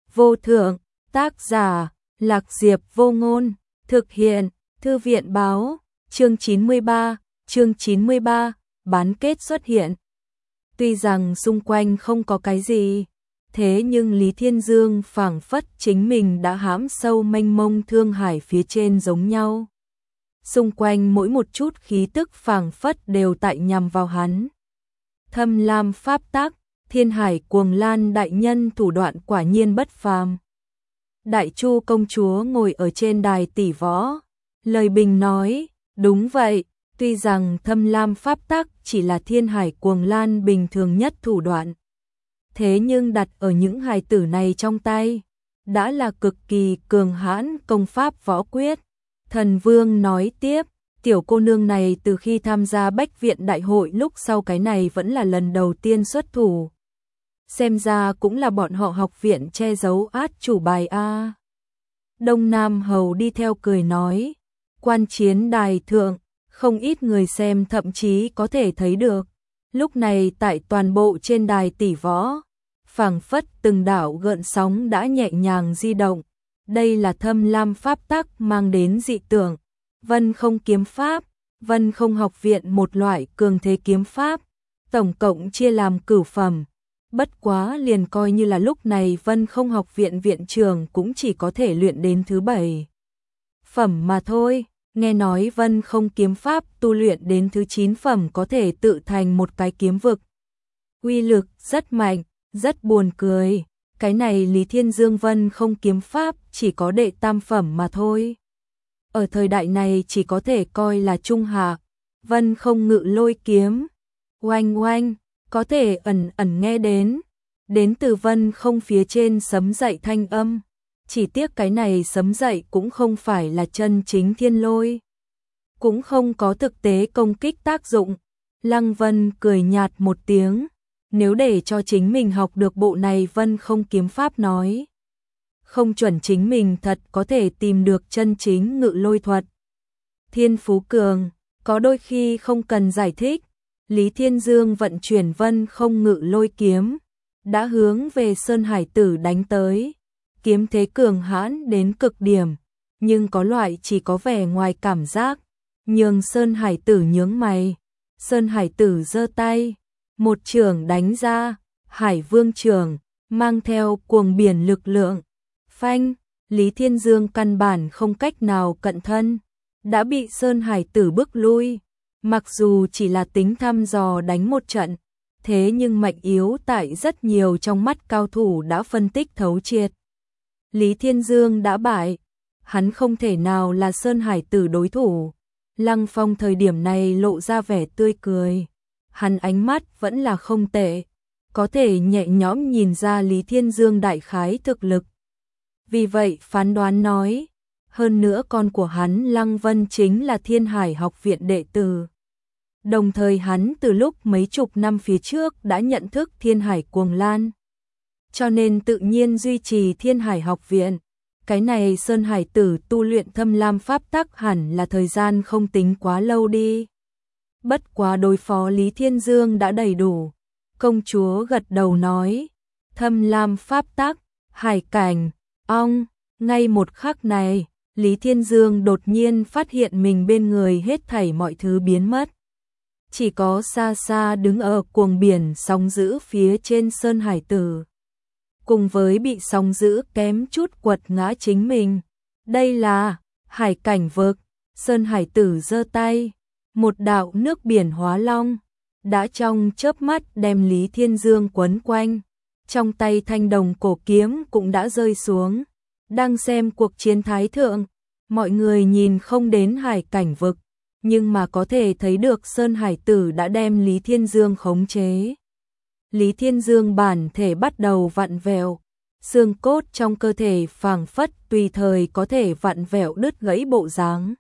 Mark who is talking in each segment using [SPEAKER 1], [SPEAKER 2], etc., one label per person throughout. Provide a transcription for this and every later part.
[SPEAKER 1] vô thượng, tác giả, Lạc Diệp Vô Ngôn, thực hiện, Thư viện báo, chương 93, bán kết xuất hiện. Tuy rằng xung quanh không có cái gì, thế nhưng Lý Thiên Dương phảng phất chính mình đã hãm sâu mênh mông thương hải phía trên giống nhau. Xung quanh mỗi một chút khí tức phảng phất đều tại nhằm vào hắn. Thâm lam pháp tắc, Thiên Hải Cuồng Lan đại nhân thủ đoạn quả nhiên bất phàm. Đại Chu công chúa ngồi ở trên đài tỷ võ, lời bình nói, đúng vậy, tuy rằng thâm lam pháp tắc chỉ là Thiên Hải Cuồng Lan bình thường nhất thủ đoạn. Thế nhưng đặt ở những hài tử này trong tay, đã là cực kỳ cường hãn công pháp võ quyết. Thần Vương nói tiếp, tiểu cô nương này từ khi tham gia Bách Viện Đại hội lúc sau cái này vẫn là lần đầu tiên xuất thủ. Xem ra cũng là bọn họ học viện che giấu át chủ bài a. Đông Nam Hầu đi theo cười nói, quan chiến đài thượng, không ít người xem thậm chí có thể thấy được. Lúc này tại toàn bộ trên đài tỷ võ, phảng phất từng đảo gợn sóng đã nhẹ nhàng di động. Đây là thâm lam pháp tắc mang đến dị tưởng. Vân Không kiếm pháp, Vân Không học viện một loại cường thế kiếm pháp, tổng cộng chia làm cửu phẩm. Bất quá liền coi như là lúc này Vân Không học viện viện trưởng cũng chỉ có thể luyện đến thứ 7 phẩm mà thôi. Nghe nói Vân Không kiếm pháp tu luyện đến thứ 9 phẩm có thể tự thành một cái kiếm vực. Uy lực rất mạnh, rất buồn cười. Cái này Lý Thiên Dương Vân Không kiếm pháp chỉ có đệ tam phẩm mà thôi. Ở thời đại này chỉ có thể coi là trung hạ. Vân Không ngự lôi kiếm, oanh oanh, có thể ẩn ẩn nghe đến từ Vân Không phía trên sấm dậy thanh âm. Chỉ tiếc cái này sấm dậy cũng không phải là chân chính thiên lôi, cũng không có thực tế công kích tác dụng. Lăng Vân cười nhạt một tiếng, nếu để cho chính mình học được bộ này Vân Không kiếm pháp nói, không chuẩn chính mình thật có thể tìm được chân chính ngự lôi thuật. Thiên phú cường, có đôi khi không cần giải thích. Lý Thiên Dương vận chuyển Vân Không ngự lôi kiếm, đã hướng về Sơn Hải Tử đánh tới. Kiếm thế cường hãn đến cực điểm, nhưng có loại chỉ có vẻ ngoài cảm giác, nhường Sơn Hải Tử nhướng mày. Sơn Hải Tử giơ tay, một chưởng đánh ra, Hải Vương chưởng, mang theo cuồng biển lực lượng. Phanh, Lý Thiên Dương căn bản không cách nào cận thân, đã bị Sơn Hải Tử bức lui. Mặc dù chỉ là tính thăm dò đánh một trận, thế nhưng mạnh yếu tại rất nhiều trong mắt cao thủ đã phân tích thấu triệt. Lý Thiên Dương đã bại, hắn không thể nào là Sơn Hải Tử đối thủ. Lăng Phong thời điểm này lộ ra vẻ tươi cười, hắn ánh mắt vẫn là không tệ, có thể nhẹ nhõm nhìn ra Lý Thiên Dương đại khái thực lực. Vì vậy phán đoán nói, hơn nữa con của hắn Lăng Vân chính là Thiên Hải học viện đệ tử. Đồng thời hắn từ lúc mấy chục năm phía trước đã nhận thức Thiên Hải Cuồng Lan, cho nên tự nhiên duy trì Thiên Hải học viện. Cái này Sơn Hải Tử tu luyện thâm lam pháp tắc hẳn là thời gian không tính quá lâu đi. Bất quá đối phó Lý Thiên Dương đã đầy đủ. Công chúa gật đầu nói, thâm lam pháp tắc, hải cảnh, ong. Ngay một khắc này, Lý Thiên Dương đột nhiên phát hiện mình bên người hết thảy mọi thứ biến mất. Chỉ có xa xa đứng ở cuồng biển sóng dữ phía trên Sơn Hải Tử, cùng với bị sóng dữ kém chút quật ngã chính mình. Đây là hải cảnh vực. Sơn Hải Tử giơ tay, một đạo nước biển hóa long, đã trong chớp mắt đem Lý Thiên Dương quấn quanh. Trong tay thanh đồng cổ kiếm cũng đã rơi xuống. Đang xem cuộc chiến thái thượng, mọi người nhìn không đến hải cảnh vực, nhưng mà có thể thấy được Sơn Hải Tử đã đem Lý Thiên Dương khống chế. Lý Thiên Dương bản thể bắt đầu vặn vẹo, xương cốt trong cơ thể phảng phất tùy thời có thể vặn vẹo đứt gãy bộ dáng.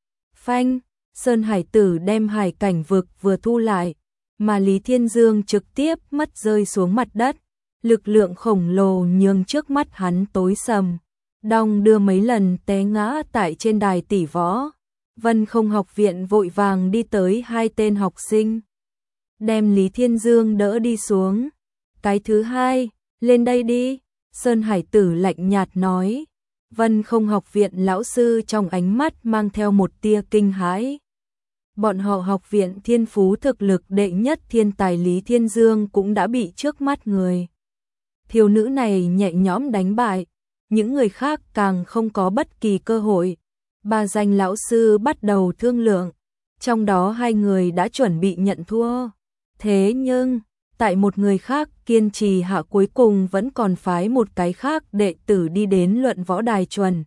[SPEAKER 1] Phanh, Sơn Hải Tử đem hải cảnh vực vừa thu lại, mà Lý Thiên Dương trực tiếp mất rơi xuống mặt đất. Lực lượng khổng lồ nhường trước mắt hắn tối sầm, đong đưa mấy lần té ngã tại trên đài tỷ võ. Vân Không học viện vội vàng đi tới hai tên học sinh, đem Lý Thiên Dương đỡ đi xuống. Cái thứ hai, lên đây đi. Sơn Hải Tử lạnh nhạt nói. Vân Không học viện lão sư trong ánh mắt mang theo một tia kinh hãi. Bọn họ học viện thiên phú thực lực đệ nhất thiên tài Lý Thiên Dương cũng đã bị trước mắt người thiếu nữ này nhẹ nhõm đánh bại, những người khác càng không có bất kỳ cơ hội. Ba danh lão sư bắt đầu thương lượng, trong đó hai người đã chuẩn bị nhận thua. Thế nhưng, tại một người khác kiên trì hạ cuối cùng vẫn còn phái một cái khác đệ tử đi đến luận võ đài chuẩn.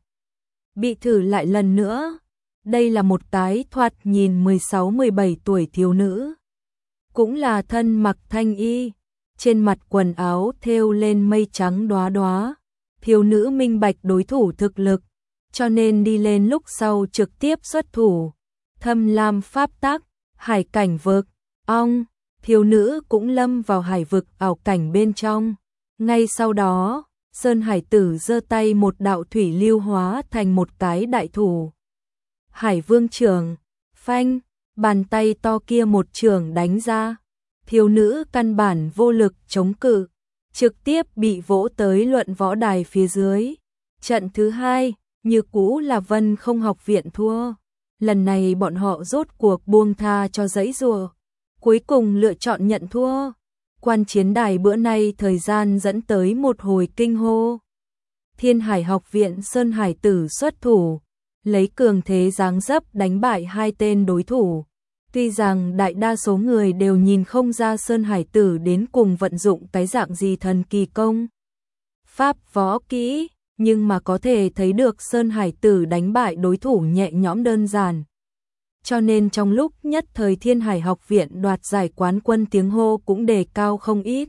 [SPEAKER 1] Bị thử lại lần nữa. Đây là một cái thoạt nhìn 16-17 tuổi thiếu nữ. Cũng là thân mặc thanh y, trên mặt quần áo thêu lên mây trắng đóa đóa. Thiếu nữ minh bạch đối thủ thực lực, cho nên đi lên lúc sau trực tiếp xuất thủ. Thâm lam pháp tắc, hải cảnh vực, ong, thiếu nữ cũng lâm vào hải vực ảo cảnh bên trong. Ngay sau đó, Sơn Hải Tử giơ tay một đạo thủy lưu hóa thành một cái đại thủ. Hải Vương trưởng, phanh, bàn tay to kia một trường đánh ra. Thiếu nữ căn bản vô lực chống cự, trực tiếp bị vỗ tới luận võ đài phía dưới. Trận thứ hai, như cũ là Vân Không học viện thua. Lần này bọn họ rốt cuộc buông tha cho giãy giụa, cuối cùng lựa chọn nhận thua. Quan chiến đài bữa nay thời gian dẫn tới một hồi kinh hô. Thiên Hải học viện Sơn Hải Tử xuất thủ, lấy cường thế giáng dấp đánh bại hai tên đối thủ. Tuy rằng đại đa số người đều nhìn không ra Sơn Hải Tử đến cùng vận dụng cái dạng gì thần kỳ công pháp võ kỹ, nhưng mà có thể thấy được Sơn Hải Tử đánh bại đối thủ nhẹ nhõm đơn giản. Cho nên trong lúc nhất thời Thiên Hải học viện đoạt giải quán quân tiếng hô cũng đề cao không ít.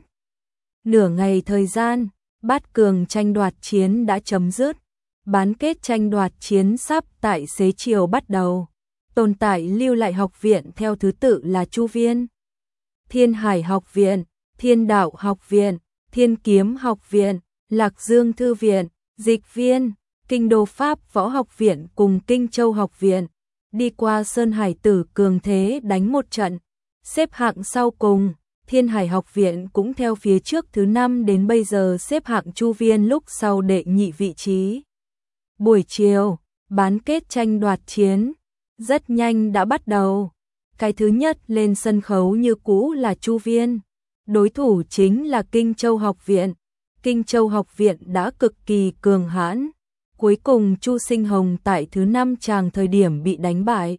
[SPEAKER 1] Nửa ngày thời gian, bát cường tranh đoạt chiến đã chấm dứt. Bán kết tranh đoạt chiến sắp tại xế chiều bắt đầu. Tồn tại lưu lại học viện theo thứ tự là Chu Viên, Thiên Hải học viện, Thiên Đạo học viện, Thiên Kiếm học viện, Lạc Dương thư viện, Dịch viên, Kinh Đô Pháp võ học viện cùng Kinh Châu học viện. Đi qua Sơn Hải Tử cường thế đánh một trận, xếp hạng sau cùng, Thiên Hải học viện cũng theo phía trước thứ 5 đến bây giờ xếp hạng Chu Viên lúc sau đệ nhị vị trí. Buổi chiều, bán kết tranh đoạt chiến rất nhanh đã bắt đầu. Cái thứ nhất lên sân khấu như cũ là Chu Viên, đối thủ chính là Kinh Châu học viện. Kinh Châu học viện đã cực kỳ cường hãn, cuối cùng Chu Sinh Hồng tại thứ 5 chàng thời điểm bị đánh bại.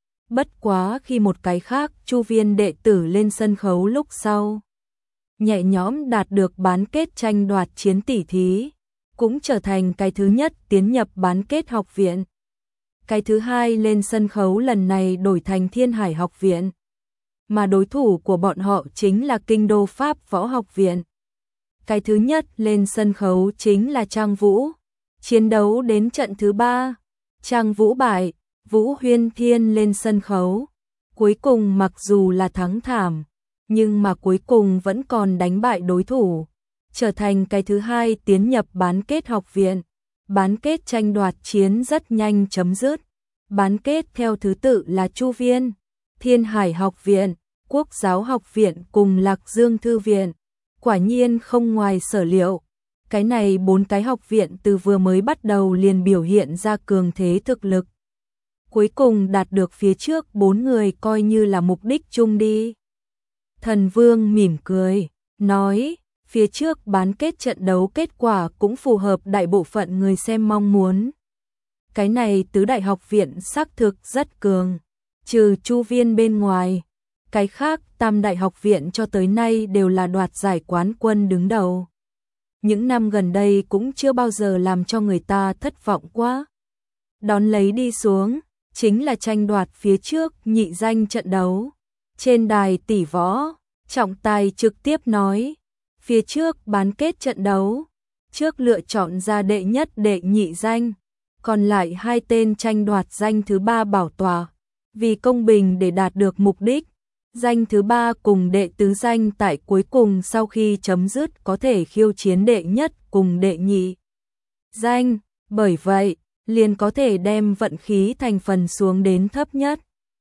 [SPEAKER 1] Bất quá khi một cái khác Chu Viên đệ tử lên sân khấu lúc sau, nhẹ nhõm đạt được bán kết tranh đoạt chiến tỷ thí, cũng trở thành cái thứ nhất tiến nhập bán kết học viện. Cái thứ hai lên sân khấu lần này đổi thành Thiên Hải học viện, mà đối thủ của bọn họ chính là Kinh Đô Pháp võ học viện. Cái thứ nhất lên sân khấu chính là Trang Vũ. Chiến đấu đến trận thứ 3, Trang Vũ bại, Vũ Huyên Thiên lên sân khấu. Cuối cùng mặc dù là thắng thảm, nhưng mà cuối cùng vẫn còn đánh bại đối thủ, trở thành cái thứ hai tiến nhập bán kết học viện. Bán kết tranh đoạt chiến rất nhanh chấm dứt. Bán kết theo thứ tự là Chu Viên, Thiên Hải học viện, Quốc giáo học viện cùng Lạc Dương thư viện. Quả nhiên không ngoài sở liệu, cái này 4 cái học viện từ vừa mới bắt đầu liền biểu hiện ra cường thế thực lực. Cuối cùng đạt được phía trước 4 người coi như là mục đích chung đi. Thần Vương mỉm cười, nói, phía trước bán kết trận đấu kết quả cũng phù hợp đại bộ phận người xem mong muốn. Cái này tứ đại học viện xác thực rất cường, trừ Chu Viên bên ngoài. Cái khác tam đại học viện cho tới nay đều là đoạt giải quán quân đứng đầu. Những năm gần đây cũng chưa bao giờ làm cho người ta thất vọng quá. Đón lấy đi xuống, chính là tranh đoạt phía trước nhị danh trận đấu. Trên đài tỷ võ, trọng tài trực tiếp nói, phía trước bán kết trận đấu, trước lựa chọn ra đệ nhất đệ nhị danh, còn lại hai tên tranh đoạt danh thứ 3 bảo tòa. Vì công bình để đạt được mục đích, danh thứ 3 cùng đệ tứ danh tại cuối cùng sau khi chấm dứt có thể khiêu chiến đệ nhất cùng đệ nhị danh, bởi vậy liền có thể đem vận khí thành phần xuống đến thấp nhất.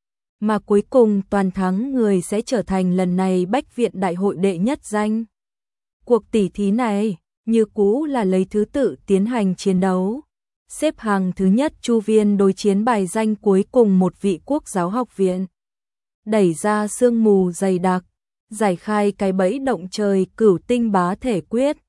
[SPEAKER 1] Mà cuối cùng toàn thắng người sẽ trở thành lần này Bách Viện Đại hội đệ nhất danh. Cuộc tỷ thí này, như cũ là lấy thứ tự tiến hành chiến đấu. Xếp hàng thứ nhất Chu Viên đối chiến bài danh cuối cùng một vị Quốc giáo học viện. Đẩy ra sương mù dày đặc, giải khai cái bẫy động trời Cửu Tinh Bá Thể Quyết.